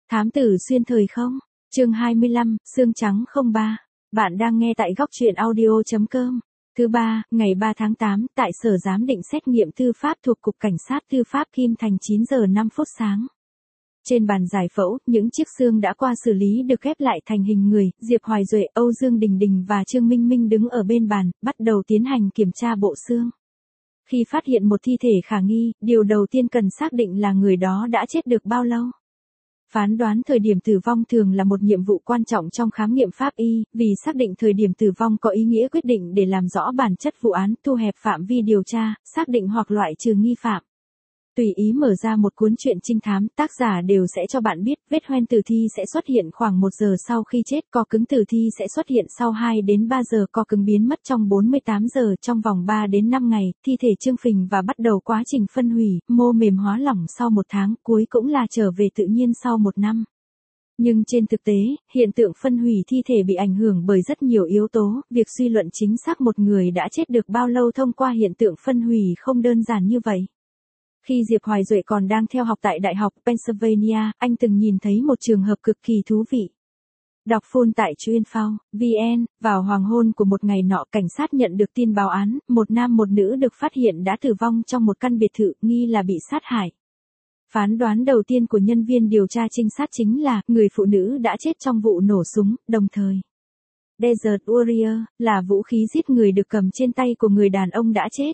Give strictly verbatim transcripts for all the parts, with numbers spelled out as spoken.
Thám tử xuyên thời không? Chương hai mươi lăm, xương trắng không ba. Bạn đang nghe tại góc truyện audio chấm com. Thứ ba, ngày ba tháng tám, tại Sở Giám định Xét nghiệm Tư pháp thuộc Cục Cảnh sát Tư pháp Kim Thành chín giờ năm phút sáng. Trên bàn giải phẫu, những chiếc xương đã qua xử lý được ghép lại thành hình người, Diệp Hoài Duệ, Âu Dương Đình Đình và Trương Minh Minh đứng ở bên bàn, bắt đầu tiến hành kiểm tra bộ xương. Khi phát hiện một thi thể khả nghi, điều đầu tiên cần xác định là người đó đã chết được bao lâu. Phán đoán thời điểm tử vong thường là một nhiệm vụ quan trọng trong khám nghiệm pháp y, vì xác định thời điểm tử vong có ý nghĩa quyết định để làm rõ bản chất vụ án, thu hẹp phạm vi điều tra, xác định hoặc loại trừ nghi phạm. Tùy ý mở ra một cuốn truyện trinh thám, tác giả đều sẽ cho bạn biết vết hoen tử thi sẽ xuất hiện khoảng một giờ sau khi chết, co cứng tử thi sẽ xuất hiện sau hai đến ba giờ, co cứng biến mất trong bốn mươi tám giờ, trong vòng ba đến năm ngày, thi thể trương phình và bắt đầu quá trình phân hủy, mô mềm hóa lỏng sau một tháng, cuối cũng là trở về tự nhiên sau một năm. Nhưng trên thực tế, hiện tượng phân hủy thi thể bị ảnh hưởng bởi rất nhiều yếu tố, việc suy luận chính xác một người đã chết được bao lâu thông qua hiện tượng phân hủy không đơn giản như vậy. Khi Diệp Hoài Duệ còn đang theo học tại Đại học Pennsylvania, anh từng nhìn thấy một trường hợp cực kỳ thú vị. Đọc full tại Chuyên.Phao, vê en, vào hoàng hôn của một ngày nọ, cảnh sát nhận được tin báo án, một nam một nữ được phát hiện đã tử vong trong một căn biệt thự, nghi là bị sát hại. Phán đoán đầu tiên của nhân viên điều tra trinh sát chính là, người phụ nữ đã chết trong vụ nổ súng, đồng thời. Desert Warrior, là vũ khí giết người được cầm trên tay của người đàn ông đã chết.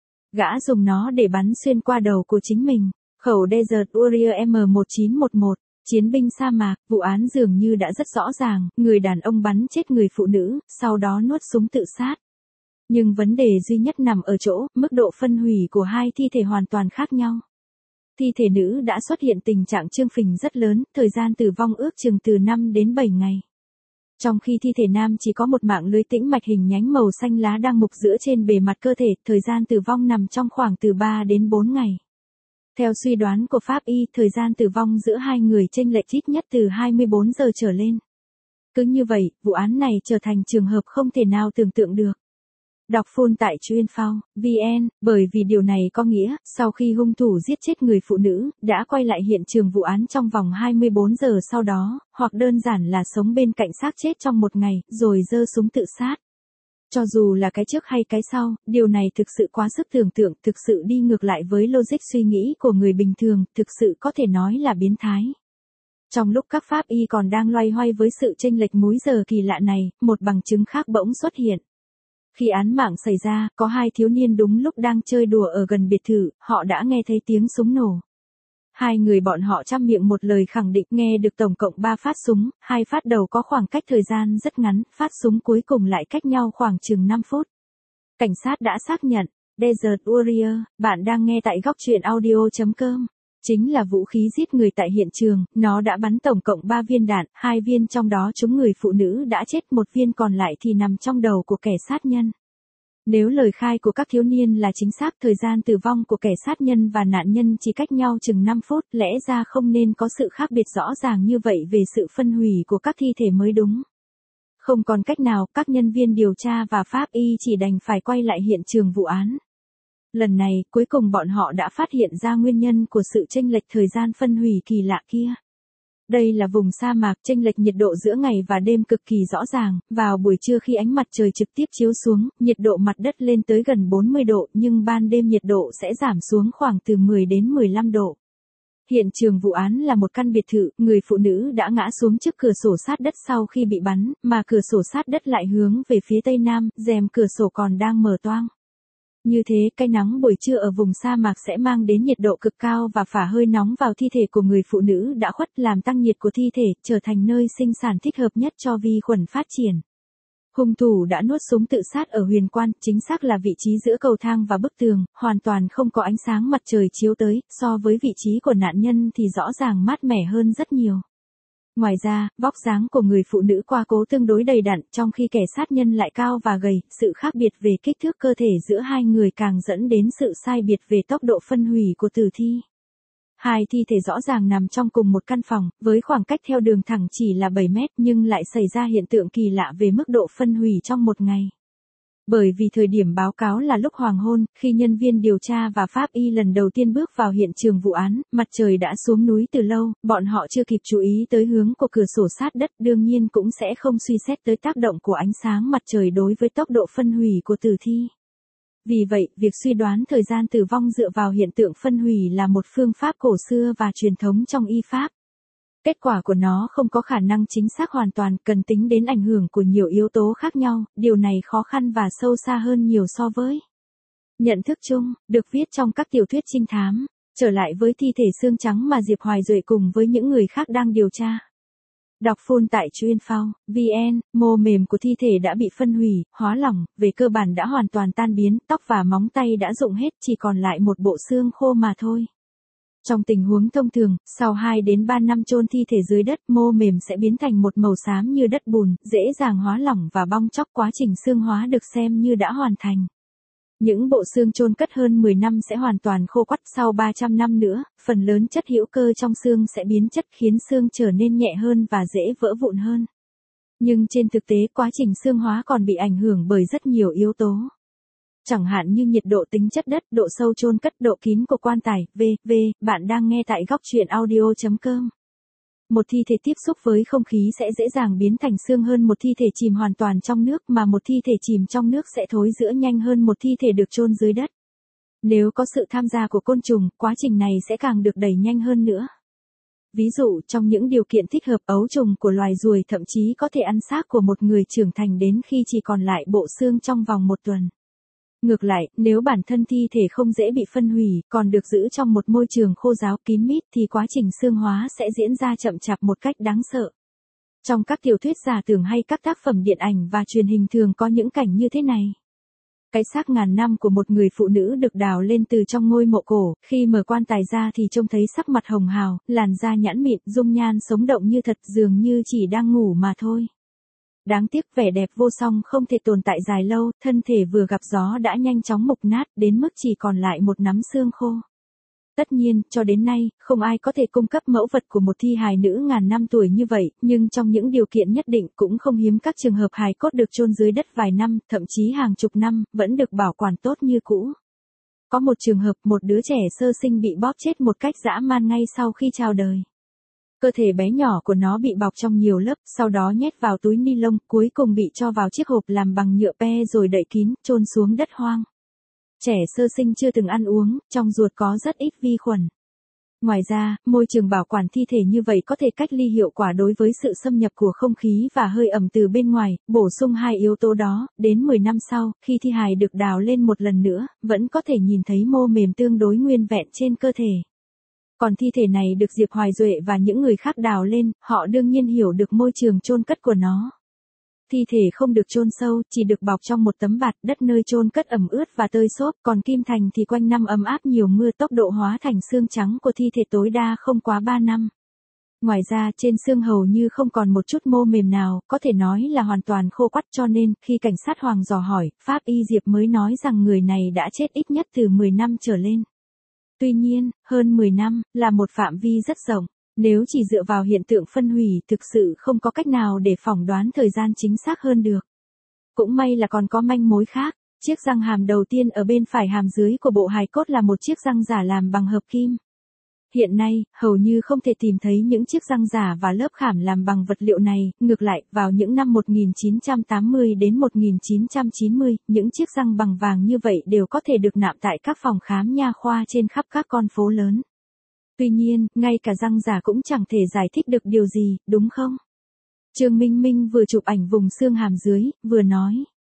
Gã dùng nó để bắn xuyên qua đầu của chính mình. Khẩu Desert Warrior M một chín một một, chiến binh sa mạc, vụ án dường như đã rất rõ ràng, người đàn ông bắn chết người phụ nữ, sau đó nuốt súng tự sát. Nhưng vấn đề duy nhất nằm ở chỗ, mức độ phân hủy của hai thi thể hoàn toàn khác nhau. Thi thể nữ đã xuất hiện tình trạng trương phình rất lớn, thời gian tử vong ước chừng từ năm đến bảy ngày. Trong khi thi thể nam chỉ có một mạng lưới tĩnh mạch hình nhánh màu xanh lá đang mục giữa trên bề mặt cơ thể, thời gian tử vong nằm trong khoảng từ ba đến bốn ngày. Theo suy đoán của pháp y, thời gian tử vong giữa hai người chênh lệch ít nhất từ hai mươi bốn giờ trở lên. Cứ như vậy, vụ án này trở thành trường hợp không thể nào tưởng tượng được. Đọc full tại Chuyên.Phao, vê en, bởi vì điều này có nghĩa, sau khi hung thủ giết chết người phụ nữ, đã quay lại hiện trường vụ án trong vòng hai mươi bốn giờ sau đó, hoặc đơn giản là sống bên cạnh xác chết trong một ngày, rồi giơ súng tự sát. Cho dù là cái trước hay cái sau, điều này thực sự quá sức tưởng tượng, thực sự đi ngược lại với logic suy nghĩ của người bình thường, thực sự có thể nói là biến thái. Trong lúc các pháp y còn đang loay hoay với sự chênh lệch múi giờ kỳ lạ này, một bằng chứng khác bỗng xuất hiện. Khi án mạng xảy ra, có hai thiếu niên đúng lúc đang chơi đùa ở gần biệt thự, họ đã nghe thấy tiếng súng nổ. Hai người bọn họ chăm miệng một lời khẳng định nghe được tổng cộng ba phát súng, hai phát đầu có khoảng cách thời gian rất ngắn, phát súng cuối cùng lại cách nhau khoảng chừng năm phút. Cảnh sát đã xác nhận, Desert Warrior, bạn đang nghe tại góc truyện audio chấm com. Chính là vũ khí giết người tại hiện trường, nó đã bắn tổng cộng ba viên đạn, hai viên trong đó trúng người phụ nữ đã chết, một viên còn lại thì nằm trong đầu của kẻ sát nhân. Nếu lời khai của các thiếu niên là chính xác, thời gian tử vong của kẻ sát nhân và nạn nhân chỉ cách nhau chừng năm phút, lẽ ra không nên có sự khác biệt rõ ràng như vậy về sự phân hủy của các thi thể mới đúng. Không còn cách nào, các nhân viên điều tra và pháp y chỉ đành phải quay lại hiện trường vụ án. Lần này, cuối cùng bọn họ đã phát hiện ra nguyên nhân của sự chênh lệch thời gian phân hủy kỳ lạ kia. Đây là vùng sa mạc, chênh lệch nhiệt độ giữa ngày và đêm cực kỳ rõ ràng, vào buổi trưa khi ánh mặt trời trực tiếp chiếu xuống, nhiệt độ mặt đất lên tới gần bốn mươi độ, nhưng ban đêm nhiệt độ sẽ giảm xuống khoảng từ mười đến mười lăm độ. Hiện trường vụ án là một căn biệt thự, người phụ nữ đã ngã xuống trước cửa sổ sát đất sau khi bị bắn, mà cửa sổ sát đất lại hướng về phía tây nam, rèm cửa sổ còn đang mở toang. Như thế, cái nắng buổi trưa ở vùng sa mạc sẽ mang đến nhiệt độ cực cao và phả hơi nóng vào thi thể của người phụ nữ đã khuất, làm tăng nhiệt của thi thể, trở thành nơi sinh sản thích hợp nhất cho vi khuẩn phát triển. Hung thủ đã nuốt súng tự sát ở huyền quan, chính xác là vị trí giữa cầu thang và bức tường, hoàn toàn không có ánh sáng mặt trời chiếu tới, so với vị trí của nạn nhân thì rõ ràng mát mẻ hơn rất nhiều. Ngoài ra, vóc dáng của người phụ nữ qua cố tương đối đầy đặn, trong khi kẻ sát nhân lại cao và gầy, sự khác biệt về kích thước cơ thể giữa hai người càng dẫn đến sự sai biệt về tốc độ phân hủy của tử thi. Hai thi thể rõ ràng nằm trong cùng một căn phòng, với khoảng cách theo đường thẳng chỉ là bảy mét, nhưng lại xảy ra hiện tượng kỳ lạ về mức độ phân hủy trong một ngày. Bởi vì thời điểm báo cáo là lúc hoàng hôn, khi nhân viên điều tra và pháp y lần đầu tiên bước vào hiện trường vụ án, mặt trời đã xuống núi từ lâu, bọn họ chưa kịp chú ý tới hướng của cửa sổ sát đất, đương nhiên cũng sẽ không suy xét tới tác động của ánh sáng mặt trời đối với tốc độ phân hủy của tử thi. Vì vậy, việc suy đoán thời gian tử vong dựa vào hiện tượng phân hủy là một phương pháp cổ xưa và truyền thống trong y pháp. Kết quả của nó không có khả năng chính xác hoàn toàn, cần tính đến ảnh hưởng của nhiều yếu tố khác nhau, điều này khó khăn và sâu xa hơn nhiều so với nhận thức chung, được viết trong các tiểu thuyết trinh thám. Trở lại với thi thể xương trắng mà Diệp Hoài Duệ cùng với những người khác đang điều tra. Đọc full tại Chuyên.Phao, vn, mô mềm của thi thể đã bị phân hủy, hóa lỏng, về cơ bản đã hoàn toàn tan biến, tóc và móng tay đã rụng hết, chỉ còn lại một bộ xương khô mà thôi. Trong tình huống thông thường, sau hai đến ba năm chôn thi thể dưới đất, mô mềm sẽ biến thành một màu xám như đất bùn, dễ dàng hóa lỏng và bong tróc, quá trình xương hóa được xem như đã hoàn thành. Những bộ xương chôn cất hơn mười năm sẽ hoàn toàn khô quắt, sau ba trăm năm nữa, phần lớn chất hữu cơ trong xương sẽ biến chất khiến xương trở nên nhẹ hơn và dễ vỡ vụn hơn. Nhưng trên thực tế quá trình xương hóa còn bị ảnh hưởng bởi rất nhiều yếu tố. Chẳng hạn như nhiệt độ, tính chất đất, độ sâu chôn cất, độ kín của quan tài, vân vân. Bạn đang nghe tại góc truyện audio chấm com. Một thi thể tiếp xúc với không khí sẽ dễ dàng biến thành xương hơn một thi thể chìm hoàn toàn trong nước, mà một thi thể chìm trong nước sẽ thối rữa nhanh hơn một thi thể được chôn dưới đất. Nếu có sự tham gia của côn trùng, quá trình này sẽ càng được đẩy nhanh hơn nữa. Ví dụ, trong những điều kiện thích hợp, ấu trùng của loài ruồi thậm chí có thể ăn xác của một người trưởng thành đến khi chỉ còn lại bộ xương trong vòng một tuần. Ngược lại, nếu bản thân thi thể không dễ bị phân hủy, còn được giữ trong một môi trường khô ráo kín mít thì quá trình xương hóa sẽ diễn ra chậm chạp một cách đáng sợ. Trong các tiểu thuyết giả tưởng hay các tác phẩm điện ảnh và truyền hình thường có những cảnh như thế này. Cái xác ngàn năm của một người phụ nữ được đào lên từ trong ngôi mộ cổ, khi mở quan tài ra thì trông thấy sắc mặt hồng hào, làn da nhẵn mịn, dung nhan sống động như thật, dường như chỉ đang ngủ mà thôi. Đáng tiếc vẻ đẹp vô song không thể tồn tại dài lâu, thân thể vừa gặp gió đã nhanh chóng mục nát đến mức chỉ còn lại một nắm xương khô. Tất nhiên, cho đến nay, không ai có thể cung cấp mẫu vật của một thi hài nữ ngàn năm tuổi như vậy, nhưng trong những điều kiện nhất định cũng không hiếm các trường hợp hài cốt được chôn dưới đất vài năm, thậm chí hàng chục năm, vẫn được bảo quản tốt như cũ. Có một trường hợp một đứa trẻ sơ sinh bị bóp chết một cách dã man ngay sau khi chào đời. Cơ thể bé nhỏ của nó bị bọc trong nhiều lớp, sau đó nhét vào túi ni lông, cuối cùng bị cho vào chiếc hộp làm bằng nhựa pe rồi đậy kín, chôn xuống đất hoang. Trẻ sơ sinh chưa từng ăn uống, trong ruột có rất ít vi khuẩn. Ngoài ra, môi trường bảo quản thi thể như vậy có thể cách ly hiệu quả đối với sự xâm nhập của không khí và hơi ẩm từ bên ngoài, bổ sung hai yếu tố đó, đến mười năm sau, khi thi hài được đào lên một lần nữa, vẫn có thể nhìn thấy mô mềm tương đối nguyên vẹn trên cơ thể. Còn thi thể này được Diệp Hoài Duệ và những người khác đào lên, họ đương nhiên hiểu được môi trường chôn cất của nó. Thi thể không được chôn sâu, chỉ được bọc trong một tấm bạt, đất nơi chôn cất ẩm ướt và tơi xốp, còn kim thành thì quanh năm ấm áp nhiều mưa, tốc độ hóa thành xương trắng của thi thể tối đa không quá ba năm. Ngoài ra, trên xương hầu như không còn một chút mô mềm nào, có thể nói là hoàn toàn khô quắt, cho nên, khi cảnh sát Hoàng dò hỏi, pháp y Diệp mới nói rằng người này đã chết ít nhất từ mười năm trở lên. Tuy nhiên, hơn mười năm, là một phạm vi rất rộng. Nếu chỉ dựa vào hiện tượng phân hủy, thực sự không có cách nào để phỏng đoán thời gian chính xác hơn được. Cũng may là còn có manh mối khác. Chiếc răng hàm đầu tiên ở bên phải hàm dưới của bộ hài cốt là một chiếc răng giả làm bằng hợp kim. Hiện nay, hầu như không thể tìm thấy những chiếc răng giả và lớp khảm làm bằng vật liệu này, ngược lại, vào những năm một nghìn chín trăm tám mươi đến một nghìn chín trăm chín mươi, những chiếc răng bằng vàng như vậy đều có thể được nạm tại các phòng khám nha khoa trên khắp các con phố lớn. Tuy nhiên, ngay cả răng giả cũng chẳng thể giải thích được điều gì, đúng không? Trương Minh Minh vừa chụp ảnh vùng xương hàm dưới, vừa nói.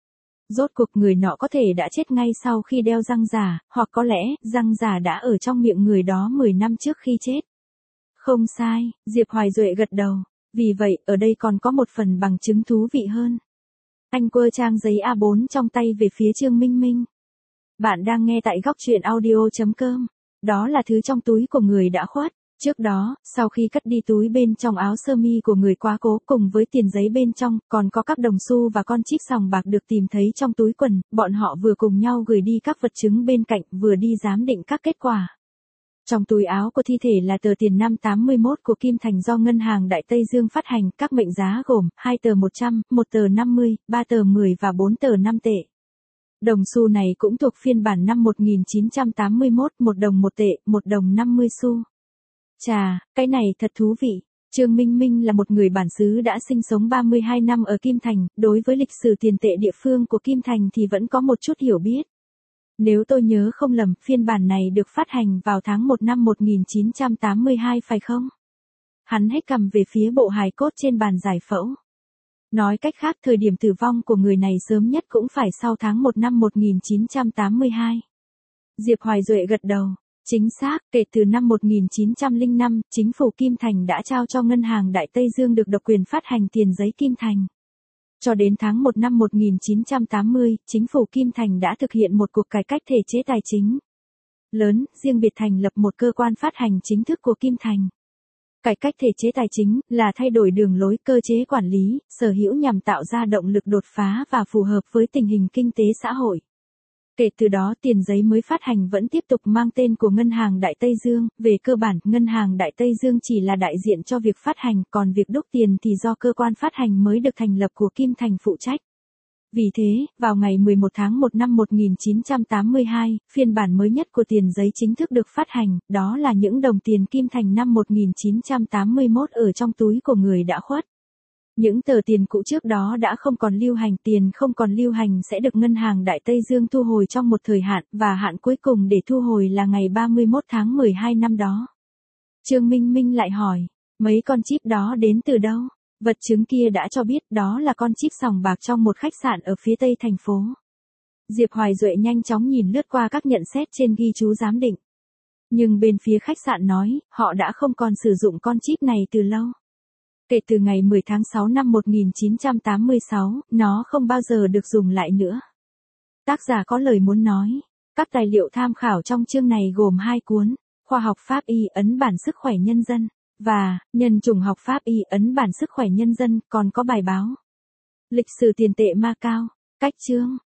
Rốt cuộc người nọ có thể đã chết ngay sau khi đeo răng giả, hoặc có lẽ, răng giả đã ở trong miệng người đó mười năm trước khi chết. Không sai, Diệp Hoài Duệ gật đầu. Vì vậy, ở đây còn có một phần bằng chứng thú vị hơn. Anh quơ trang giấy a bốn trong tay về phía Trương Minh Minh. Bạn đang nghe tại góc truyện audio chấm com. Đó là thứ trong túi của người đã khuất. Trước đó, sau khi cất đi túi bên trong áo sơ mi của người quá cố cùng với tiền giấy bên trong, còn có các đồng xu và con chip sòng bạc được tìm thấy trong túi quần, bọn họ vừa cùng nhau gửi đi các vật chứng bên cạnh, vừa đi giám định các kết quả. Trong túi áo của thi thể là tờ tiền năm tám mươi mốt của Kim Thành do Ngân hàng Đại Tây Dương phát hành, các mệnh giá gồm hai tờ một trăm, một tờ năm mươi, ba tờ mười và bốn tờ năm tệ. Đồng xu này cũng thuộc phiên bản năm một nghìn chín trăm tám mươi mốt, một đồng một tệ, một đồng năm mươi xu. Chà, cái này thật thú vị. Trương Minh Minh là một người bản xứ đã sinh sống ba mươi hai năm ở Kim Thành, đối với lịch sử tiền tệ địa phương của Kim Thành thì vẫn có một chút hiểu biết. Nếu tôi nhớ không lầm, phiên bản này được phát hành vào tháng một năm một nghìn chín trăm tám mươi hai phải không? Hắn hét cầm về phía bộ hài cốt trên bàn giải phẫu. Nói cách khác, thời điểm tử vong của người này sớm nhất cũng phải sau tháng một năm một nghìn chín trăm tám mươi hai. Diệp Hoài Duệ gật đầu. Chính xác, kể từ năm một nghìn chín trăm lẻ năm, chính phủ Kim Thành đã trao cho Ngân hàng Đại Tây Dương được độc quyền phát hành tiền giấy Kim Thành. Cho đến tháng một năm một nghìn chín trăm tám mươi, chính phủ Kim Thành đã thực hiện một cuộc cải cách thể chế tài chính lớn, riêng biệt thành lập một cơ quan phát hành chính thức của Kim Thành. Cải cách thể chế tài chính là thay đổi đường lối cơ chế quản lý, sở hữu nhằm tạo ra động lực đột phá và phù hợp với tình hình kinh tế xã hội. Kể từ đó tiền giấy mới phát hành vẫn tiếp tục mang tên của Ngân hàng Đại Tây Dương, về cơ bản, Ngân hàng Đại Tây Dương chỉ là đại diện cho việc phát hành, còn việc đúc tiền thì do cơ quan phát hành mới được thành lập của Kim Thành phụ trách. Vì thế, vào ngày mười một tháng một năm một nghìn chín trăm tám mươi hai, phiên bản mới nhất của tiền giấy chính thức được phát hành, đó là những đồng tiền Kim Thành năm một nghìn chín trăm tám mươi mốt ở trong túi của người đã khuất. Những tờ tiền cũ trước đó đã không còn lưu hành, tiền không còn lưu hành sẽ được Ngân hàng Đại Tây Dương thu hồi trong một thời hạn, và hạn cuối cùng để thu hồi là ngày ba mươi mốt tháng mười hai năm đó. Trương Minh Minh lại hỏi, mấy con chip đó đến từ đâu? Vật chứng kia đã cho biết đó là con chip sòng bạc trong một khách sạn ở phía tây thành phố. Diệp Hoài Duệ nhanh chóng nhìn lướt qua các nhận xét trên ghi chú giám định. Nhưng bên phía khách sạn nói, họ đã không còn sử dụng con chip này từ lâu. Kể từ ngày mười tháng sáu năm một nghìn chín trăm tám mươi sáu, nó không bao giờ được dùng lại nữa. Tác giả có lời muốn nói. Các tài liệu tham khảo trong chương này gồm hai cuốn, Khoa học Pháp y ấn bản sức khỏe nhân dân, và Nhân chủng học Pháp y ấn bản sức khỏe nhân dân, còn có bài báo Lịch sử tiền tệ Macao, cách chương.